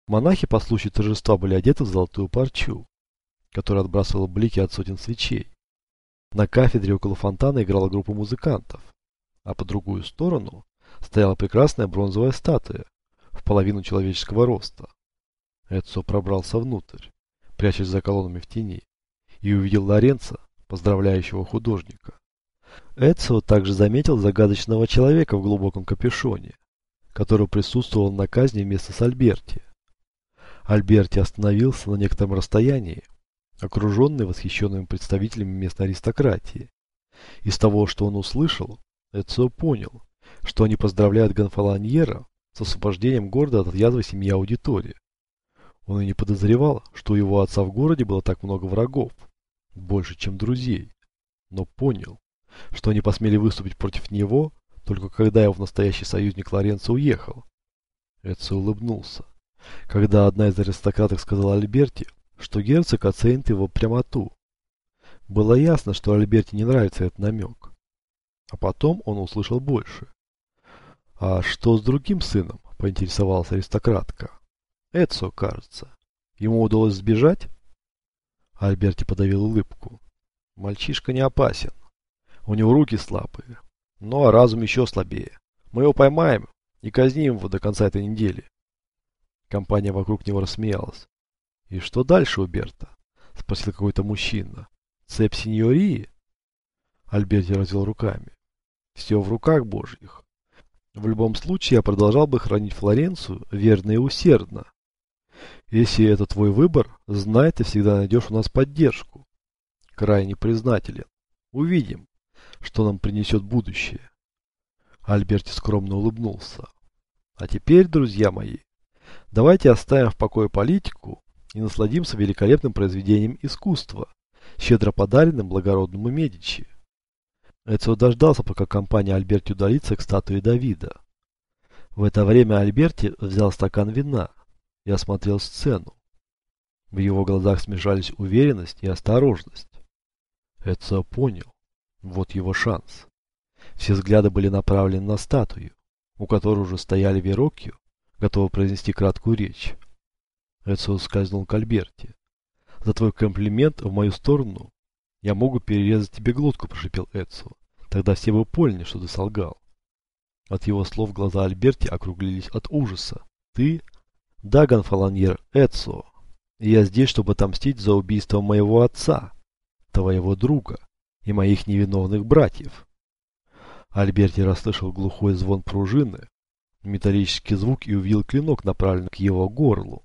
Монахи по случаю торжества были одеты в золотую парчу, которая отбрасывала блики от сотен свечей. На кафедре около фонтана играла группа музыкантов, а по другую сторону стояла прекрасная бронзовая статуя в половину человеческого роста. Эцио пробрался внутрь, прячась за колоннами в тени, и увидел Лоренцо, поздравляющего художника. Эцио также заметил загадочного человека в глубоком капюшоне, который присутствовал на казни вместе с Альберти. Альберти остановился на некотором расстоянии, окруженный восхищенными представителями местной аристократии. Из того, что он услышал, Эцио понял, что они поздравляют Гонфалоньера с освобождением города от язвы семьи Аудитории. Он и не подозревал, что у его отца в городе было так много врагов, больше, чем друзей, но понял, что они посмели выступить против него, только когда его настоящий союзник Лоренцо уехал. Эцио улыбнулся, когда одна из аристократок сказала Альберти, что герцог оценит его прямоту. Было ясно, что Альберти не нравится этот намек. А потом он услышал больше. «А что с другим сыном?» – поинтересовалась аристократка. «Эцио, кажется. Ему удалось сбежать?» Альберти подавил улыбку. «Мальчишка не опасен. У него руки слабые. Ну а разум еще слабее. Мы его поймаем и казним его до конца этой недели». Компания вокруг него рассмеялась. «И что дальше, Уберто?» – спросил какой-то мужчина. «Цепь сеньории?» Альберти развел руками. «Все в руках Божьих. В любом случае я продолжал бы хранить Флоренцию верно и усердно. Если это твой выбор, знай, ты всегда найдешь у нас поддержку. Крайне признателен. Увидим, что нам принесет будущее». Альберти скромно улыбнулся. «А теперь, друзья мои, давайте оставим в покое политику и насладимся великолепным произведением искусства, щедро подаренным благородному Медичи». Эцио дождался, пока компания Альберти удалится к статуе Давида. В это время Альберти взял стакан вина и осмотрел сцену. В его глазах смешались уверенность и осторожность. Эцио понял, вот его шанс. Все взгляды были направлены на статую, у которой уже стояли Вероккио, готовы произнести краткую речь. Эцио скользнул к Альберти. «За твой комплимент в мою сторону я могу перерезать тебе глотку», – прошипел Эцио. «Тогда все бы поняли, что ты солгал». От его слов глаза Альберти округлились от ужаса. «Ты?» «Да, Гонфалоньер, Эцио. И я здесь, чтобы отомстить за убийство моего отца, твоего друга и моих невиновных братьев». Альберти расслышал глухой звон пружины, металлический звук и увидел клинок, направленный к его горлу.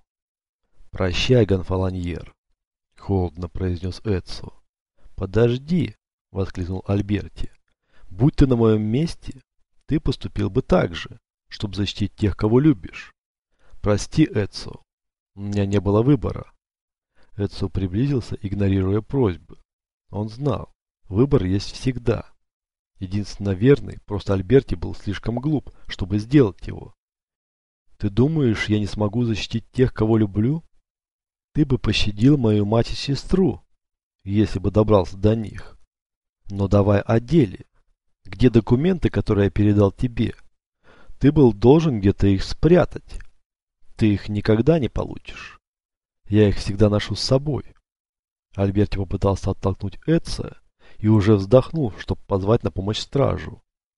«Прощай, Гонфалоньер», — холодно произнес Эцио. «Подожди», — воскликнул Альберти. «Будь ты на моем месте, ты поступил бы так же, чтобы защитить тех, кого любишь. Прости, Эцио, у меня не было выбора». Эцио приблизился, игнорируя просьбы. Он знал, выбор есть всегда. Единственно верный, просто Альберти был слишком глуп, чтобы сделать его. «Ты думаешь, я не смогу защитить тех, кого люблю? Ты бы пощадил мою мать и сестру, если бы добрался до них. Но давай о деле. Где документы, которые я передал тебе? Ты был должен где-то их спрятать. Ты их никогда не получишь. Я их всегда ношу с собой». Альберти попытался оттолкнуть Эцио и уже вздохнул, чтобы позвать на помощь стражу.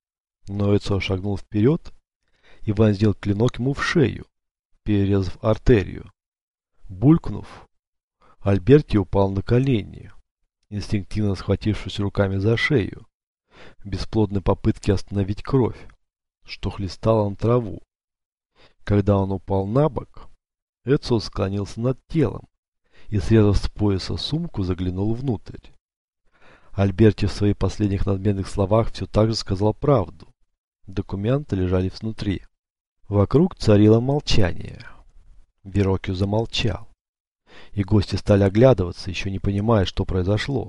Но Эцио шагнул вперед и вонзил клинок ему в шею, перерезав артерию. Булькнув, Альберти упал на колени, инстинктивно схватившись руками за шею, в бесплодной попытке остановить кровь, что хлестала на траву. Когда он упал на бок, Эцио склонился над телом и, срезав с пояса сумку, заглянул внутрь. Альберти в своих последних надменных словах все так же сказал правду. Документы лежали внутри. Вокруг царило молчание. Вероккио замолчал, и гости стали оглядываться, еще не понимая, что произошло.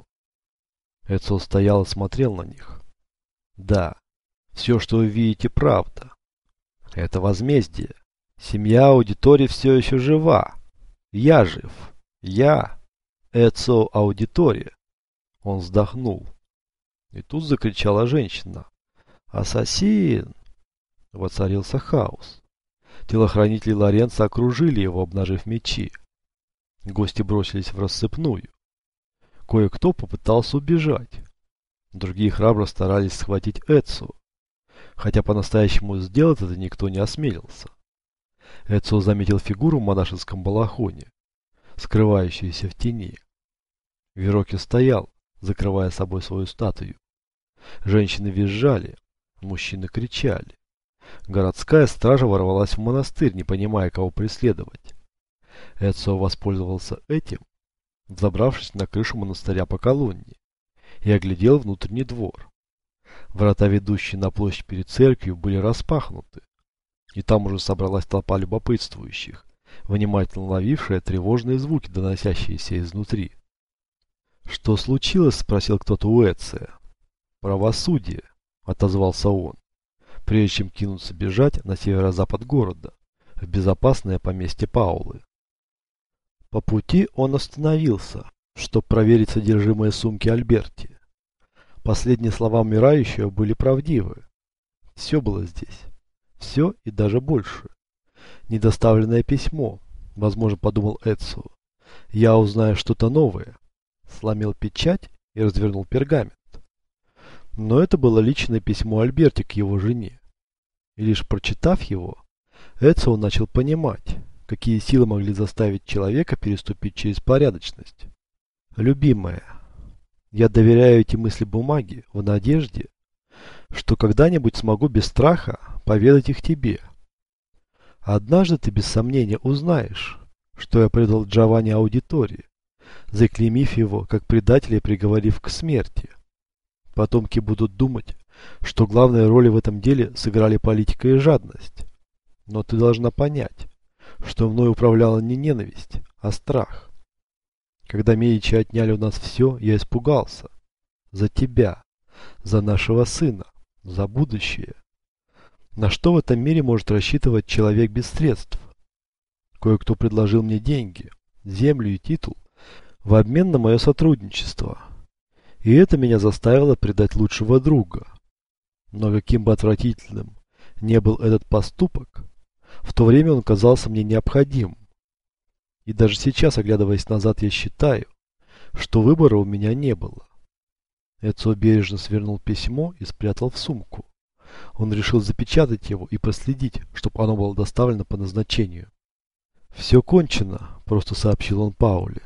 Эцио стоял и смотрел на них. «Да, все, что вы видите, правда. Это возмездие. Семья Аудитории все еще жива. Я жив. Я Эцио Аудитория». Он вздохнул. И тут закричала женщина. «Ассасин!» Воцарился хаос. Телохранители Лоренцо окружили его, обнажив мечи. Гости бросились в рассыпную. Кое-кто попытался убежать. Другие храбро старались схватить Эцио, хотя по-настоящему сделать это никто не осмелился. Эцио заметил фигуру в монашеском балахоне, скрывающуюся в тени. Вероки стоял, закрывая собой свою статую. Женщины визжали, мужчины кричали. Городская стража ворвалась в монастырь, не понимая, кого преследовать. Эцио воспользовался этим, взобравшись на крышу монастыря по колонне, и оглядел внутренний двор. Врата, ведущие на площадь перед церковью, были распахнуты, и там уже собралась толпа любопытствующих, внимательно ловившая тревожные звуки, доносящиеся изнутри. «Что случилось?» – спросил кто-то у Эция. «Правосудие», – отозвался он, прежде чем кинуться бежать на северо-запад города, в безопасное поместье Паулы. По пути он остановился, чтобы проверить содержимое сумки Альберти. Последние слова умирающего были правдивы. Все было здесь. Все и даже больше. Недоставленное письмо, возможно, подумал Эцио. Я узнаю что-то новое. Сломил печать и развернул пергамент. Но это было личное письмо Альберти к его жене. И лишь прочитав его, Эцио начал понимать, какие силы могли заставить человека переступить через порядочность. «Любимая, я доверяю эти мысли бумаге в надежде, что когда-нибудь смогу без страха поведать их тебе. Однажды ты без сомнения узнаешь, что я предал Джованни Аудиторе, заклеймив его как предателя и приговорив к смерти. Потомки будут думать, что главные роли в этом деле сыграли политика и жадность. Но ты должна понять, что мной управляла не ненависть, а страх. Когда Медичи отняли у нас все, я испугался. За тебя, за нашего сына, за будущее. На что в этом мире может рассчитывать человек без средств? Кое-кто предложил мне деньги, землю и титул в обмен на мое сотрудничество. И это меня заставило предать лучшего друга. Но каким бы отвратительным не был этот поступок, в то время он казался мне необходимым. И даже сейчас, оглядываясь назад, я считаю, что выбора у меня не было. Эцио бережно свернул письмо и спрятал в сумку. Он решил запечатать его и проследить, чтобы оно было доставлено по назначению. «Все кончено», – просто сообщил он Пауле.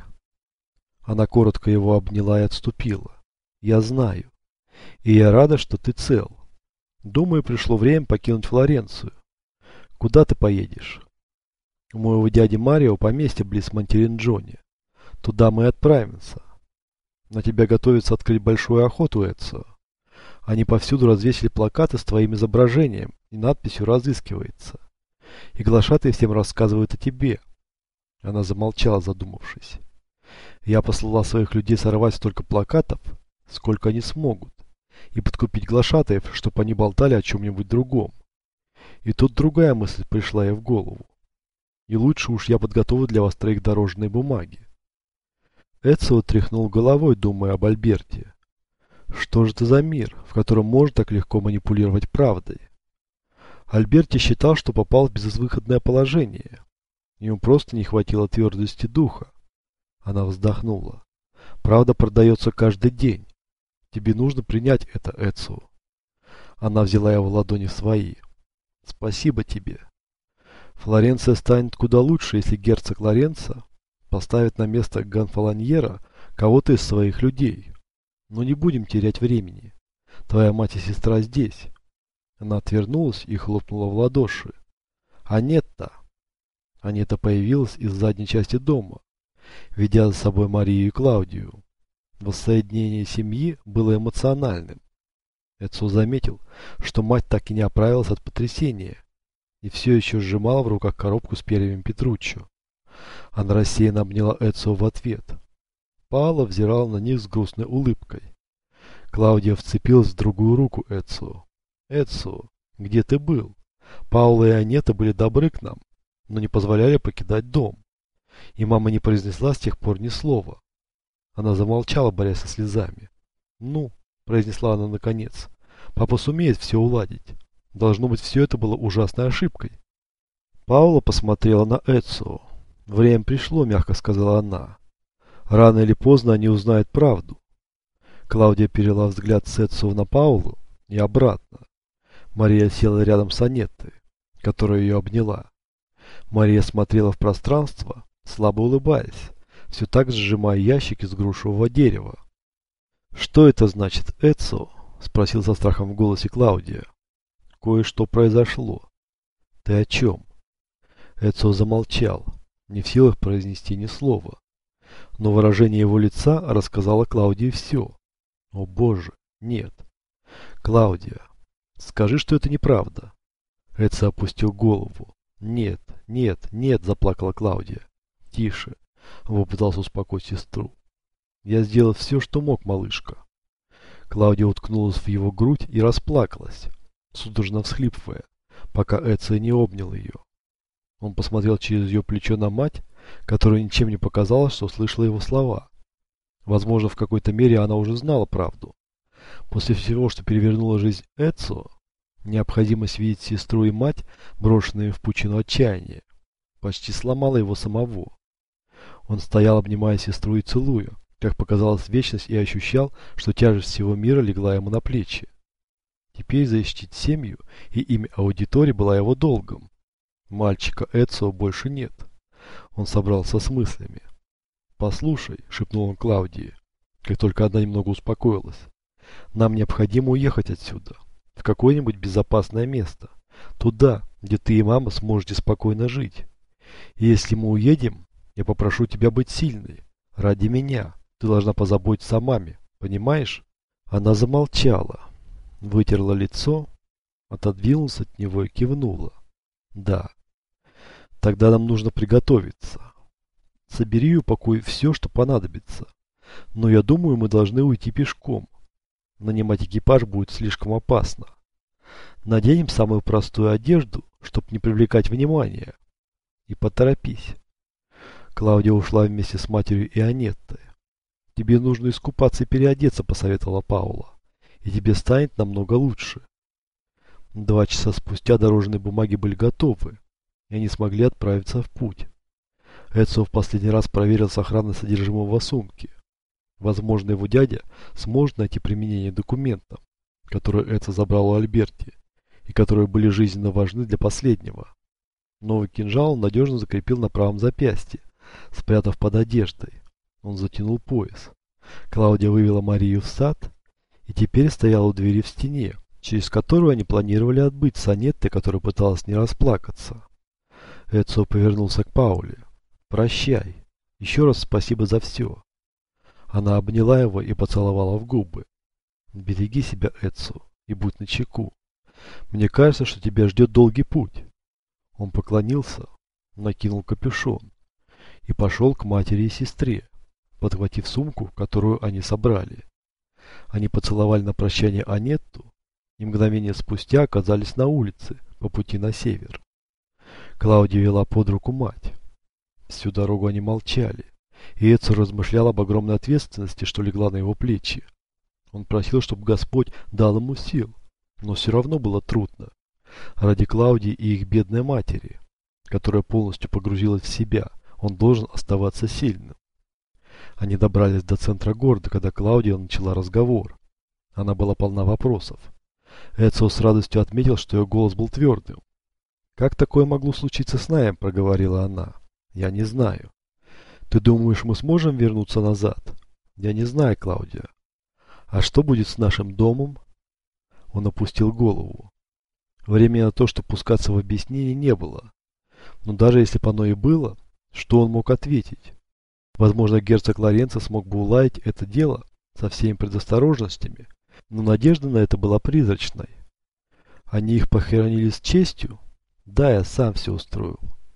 Она коротко его обняла и отступила. «Я знаю. И я рада, что ты цел. Думаю, пришло время покинуть Флоренцию. Куда ты поедешь?» «У моего дяди Марио поместье близ Монтеринджони. Туда мы и отправимся. На тебя готовится открыть большую охоту, Эцио. Они повсюду развесили плакаты с твоим изображением и надписью «Разыскивается». И глашатые всем рассказывают о тебе». Она замолчала, задумавшись. «Я послала своих людей сорвать столько плакатов, сколько они смогут, и подкупить глашатаев, чтобы они болтали о чем-нибудь другом. И тут другая мысль пришла ей в голову. И лучше уж я подготовлю для вас троих дорожные бумаги». Эцио тряхнул головой, думая об Альберте. Что же это за мир, в котором можно так легко манипулировать правдой? Альберти считал, что попал в безвыходное положение. Ему просто не хватило твердости духа. Она вздохнула. «Правда продается каждый день. Тебе нужно принять это, Эцио». Она взяла его ладони в свои. «Спасибо тебе. Флоренция станет куда лучше, если герцог Лоренцо поставит на место Гонфалоньера кого-то из своих людей. Но не будем терять времени. Твоя мать и сестра здесь». Она отвернулась и хлопнула в ладоши. «Анетта!» Анетта появилась из задней части дома, ведя за собой Марию и Клаудию. Воссоединение семьи было эмоциональным. Эцио заметил, что мать так и не оправилась от потрясения и все еще сжимала в руках коробку с перьями Петруччо. Она рассеянно обняла Эцио в ответ. Паола взирала на них с грустной улыбкой. Клаудия вцепилась в другую руку Эцио. «Эцио, где ты был? Паула и Анетта были добры к нам, но не позволяли покидать дом. И мама не произнесла с тех пор ни слова». Она замолчала, борясь со слезами. «Ну», — произнесла она наконец, — «папа сумеет все уладить. Должно быть, все это было ужасной ошибкой». Паула посмотрела на Эцио. «Время пришло», — мягко сказала она. «Рано или поздно они узнают правду». Клаудия перевела взгляд с Эцио на Паулу и обратно. Мария села рядом с Анеттой, которая ее обняла. Мария смотрела в пространство, слабо улыбаясь, все так же сжимая ящик из грушевого дерева. «Что это значит, Эцио?» — спросил со страхом в голосе Клаудия. «Кое-что произошло». «Ты о чем?» Эцио замолчал, не в силах произнести ни слова. Но выражение его лица рассказало Клаудии все. «О боже, нет!» «Клаудия, скажи, что это неправда». Эцио опустил голову. «Нет, нет, нет!» — заплакала Клаудия. «Тише!» — он попытался успокоить сестру. «Я сделал все, что мог, малышка». Клаудия уткнулась в его грудь и расплакалась, судорожно всхлипывая, пока Эцио не обнял ее. Он посмотрел через ее плечо на мать, которая ничем не показала, что слышала его слова. Возможно, в какой-то мере она уже знала правду. После всего, что перевернула жизнь Эцио, необходимость видеть сестру и мать, брошенные в пучину отчаяния, почти сломала его самого. Он стоял, обнимая сестру и целуя, как показалась вечность, и ощущал, что тяжесть всего мира легла ему на плечи. Теперь защитить семью и имя аудитории была его долгом. Мальчика Эцио больше нет. Он собрался с мыслями. «Послушай», — шепнул он Клаудии, как только она немного успокоилась, — «нам необходимо уехать отсюда, в какое-нибудь безопасное место, туда, где ты и мама сможете спокойно жить. И если мы уедем, я попрошу тебя быть сильной. Ради меня. Ты должна позаботиться о маме, понимаешь?» Она замолчала, вытерла лицо, отодвинулась от него и кивнула. «Да. Тогда нам нужно приготовиться. Собери и упакуй все, что понадобится. Но я думаю, мы должны уйти пешком. Нанимать экипаж будет слишком опасно. Наденем самую простую одежду, чтобы не привлекать внимания. И поторопись». Клаудия ушла вместе с матерью и Анеттой. «Тебе нужно искупаться и переодеться», — посоветовала Паула. «И тебе станет намного лучше». 2 часа спустя дорожные бумаги были готовы, и они смогли отправиться в путь. Эцио в последний раз проверил сохранность содержимого сумки. Возможно, его дядя сможет найти применение документам, которые Эцио забрал у Альберти, и которые были жизненно важны для последнего. Новый кинжал он надежно закрепил на правом запястье, спрятав под одеждой. Он затянул пояс. Клаудия вывела Марию в сад и теперь стояла у двери в стене, через которую они планировали отбыть с Анеттой, которая пыталась не расплакаться. Эцио повернулся к Пауле. «Прощай. Еще раз спасибо за все». Она обняла его и поцеловала в губы. «Береги себя, Эцио, и будь начеку. Мне кажется, что тебя ждет долгий путь». Он поклонился, накинул капюшон и пошел к матери и сестре, подхватив сумку, которую они собрали. Они поцеловали на прощание Анетту и мгновение спустя оказались на улице по пути на север. Клаудия вела под руку мать. Всю дорогу они молчали, и Эцио размышлял об огромной ответственности, что легла на его плечи. Он просил, чтобы Господь дал ему сил, но все равно было трудно. Ради Клаудии и их бедной матери, которая полностью погрузилась в себя, он должен оставаться сильным. Они добрались до центра города, когда Клаудия начала разговор. Она была полна вопросов. Эцио с радостью отметил, что ее голос был твердым. «Как такое могло случиться с нами?» – проговорила она. «Я не знаю». «Ты думаешь, мы сможем вернуться назад?» «Я не знаю, Клаудия». «А что будет с нашим домом?» Он опустил голову. Времени на то, чтобы пускаться в объяснение, не было. Но даже если бы оно и было, что он мог ответить? Возможно, герцог Лоренцо смог бы уладить это дело со всеми предосторожностями, но надежда на это была призрачной. Они их похоронили с честью? Да, я сам все устроил.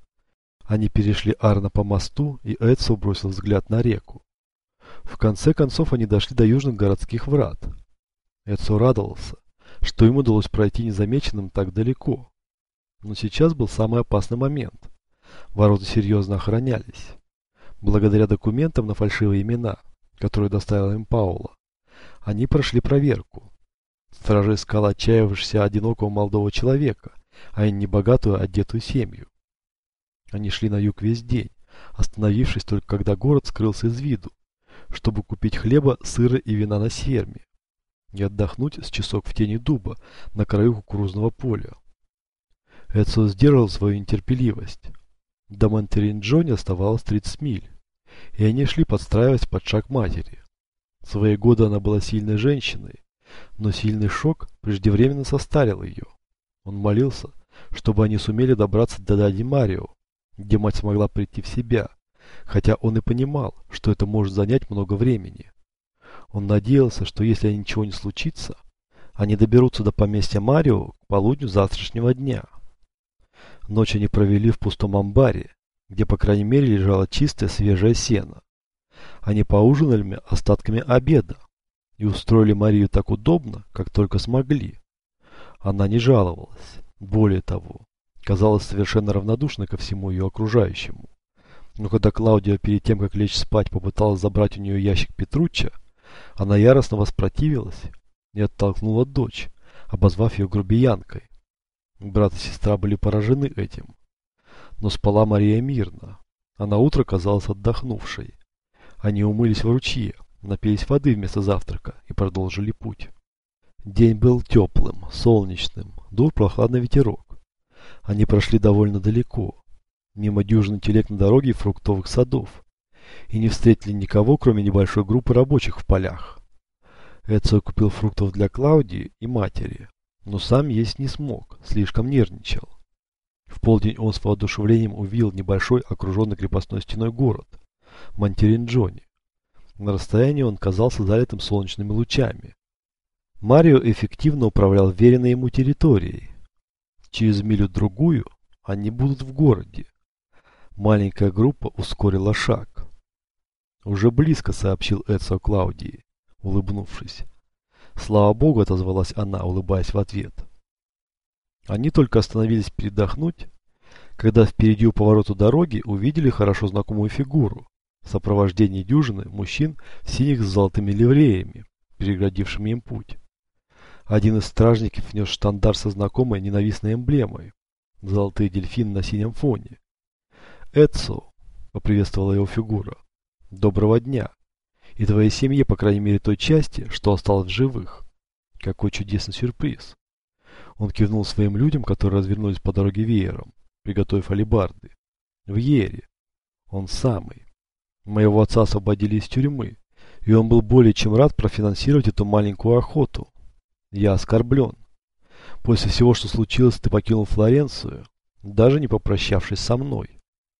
Они перешли Арно по мосту, и Эцио бросил взгляд на реку. В конце концов они дошли до южных городских врат. Эцио радовался, что им удалось пройти незамеченным так далеко. Но сейчас был самый опасный момент. Ворота серьезно охранялись. Благодаря документам на фальшивые имена, которые доставила им Паула, они прошли проверку. Стража искала отчаявшегося одинокого молодого человека, а не богатую одетую семью. Они шли на юг весь день, остановившись только когда город скрылся из виду, чтобы купить хлеба, сыра и вина на ферме и отдохнуть с часок в тени дуба на краю кукурузного поля. Эцио сдержал свою нетерпеливость. До Монтеринджони оставалось 30 миль, и они шли, подстраиваясь под шаг матери. В свои годы она была сильной женщиной, но сильный шок преждевременно состарил ее. Он молился, чтобы они сумели добраться до дяди Марио, где мать смогла прийти в себя, хотя он и понимал, что это может занять много времени. Он надеялся, что если ничего не случится, они доберутся до поместья Марио к полудню завтрашнего дня. Ночь они провели в пустом амбаре, где по крайней мере лежало чистое свежее сено. Они поужинали остатками обеда и устроили Марию так удобно, как только смогли. Она не жаловалась. Более того, казалась совершенно равнодушной ко всему ее окружающему. Но когда Клаудия перед тем, как лечь спать, попыталась забрать у нее ящик Петруччо, она яростно воспротивилась и оттолкнула дочь, обозвав ее грубиянкой. Брат и сестра были поражены этим. Но спала Мария мирно, а на утро казалась отдохнувшей. Они умылись в ручье, напились воды вместо завтрака и продолжили путь. День был теплым, солнечным, дул прохладный ветерок. Они прошли довольно далеко, мимо дюжины телег на дороге и фруктовых садов, и не встретили никого, кроме небольшой группы рабочих в полях. Эцио купил фруктов для Клаудии и матери, но сам есть не смог, слишком нервничал. В полдень он с воодушевлением увидел небольшой окруженный крепостной стеной город Монтеринджони. На расстоянии он казался залитым солнечными лучами. Марио эффективно управлял веренной ему территорией. Через милю-другую они будут в городе. Маленькая группа ускорила шаг. «Уже близко», — сообщил Эцио Клаудии, улыбнувшись. «Слава богу», — отозвалась она, улыбаясь в ответ. Они только остановились передохнуть, когда впереди у поворота дороги увидели хорошо знакомую фигуру в сопровождении дюжины мужчин в синих с золотыми ливреями, переградившими им путь. Один из стражников нес штандарт со знакомой ненавистной эмблемой – золотые дельфины на синем фоне. «Эцио», – поприветствовала его фигура, – «доброго дня. И твоей семье, по крайней мере той части, что осталось в живых. Какой чудесный сюрприз». Он кивнул своим людям, которые развернулись по дороге веером, приготовив алебарды. «В Йере. Он самый. Моего отца освободили из тюрьмы, и он был более чем рад профинансировать эту маленькую охоту. Я оскорблен. После всего, что случилось, ты покинул Флоренцию, даже не попрощавшись со мной».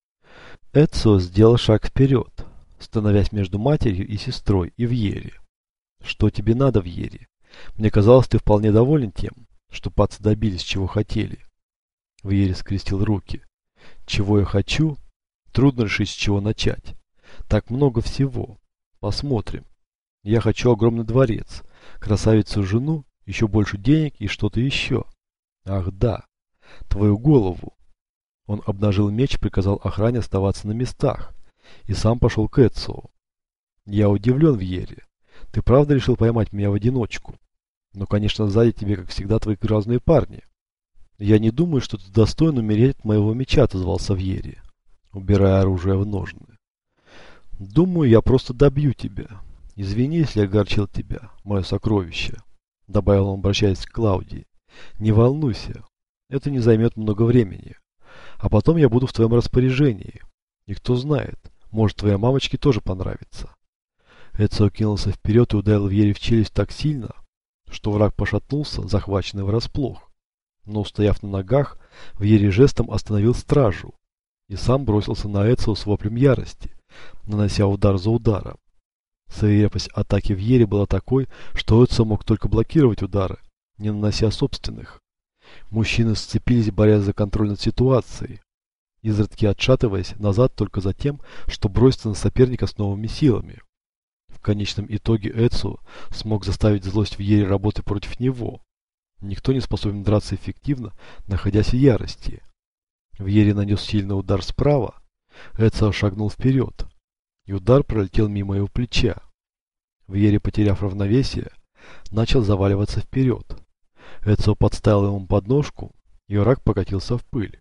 Эцио сделал шаг вперед, становясь между матерью и сестрой и в Йере. «Что тебе надо в Йере? Мне казалось, ты вполне доволен тем, что пацы добились, чего хотели». В Йере скрестил руки. «Чего я хочу? Трудно решить, с чего начать. Так много всего. Посмотрим. Я хочу огромный дворец, красавицу жену, еще больше денег и что-то еще. Ах да, твою голову». Он обнажил меч, приказал охране оставаться на местах и сам пошел к Эцио. «Я удивлен в Йере. Ты правда решил поймать меня в одиночку? Но, конечно, сзади тебе, как всегда, твои грозные парни. Я не думаю, что ты достоин умереть от моего меча», — отозвался в Йере, убирая оружие в ножны. «Думаю, я просто добью тебя. Извини, если я огорчил тебя, мое сокровище», — добавил он, обращаясь к Клаудии. «Не волнуйся, это не займет много времени. А потом я буду в твоем распоряжении. И кто знает, может, твоей мамочке тоже понравится». Эцио кинулся вперед и ударил в Йере в челюсть так сильно, что враг пошатнулся, захваченный врасплох. Но, устояв на ногах, в Йере жестом остановил стражу и сам бросился на Эцио с воплем ярости, нанося удар за ударом. Свирепость атаки в Йере была такой, что Эцио мог только блокировать удары, не нанося собственных. Мужчины сцепились, борясь за контроль над ситуацией, изредка отшатываясь назад только за тем, что броситься на соперника с новыми силами. В конечном итоге Эцио смог заставить злость в Йере работать против него. Никто не способен драться эффективно, находясь в ярости. В Йере нанес сильный удар справа, Эцио шагнул вперед, и удар пролетел мимо его плеча. В Йере, потеряв равновесие, начал заваливаться вперед. Эцио подставил ему подножку, и враг покатился в пыль.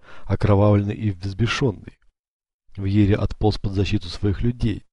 окровавленный и взбешенный. Вьери отполз под защиту своих людей,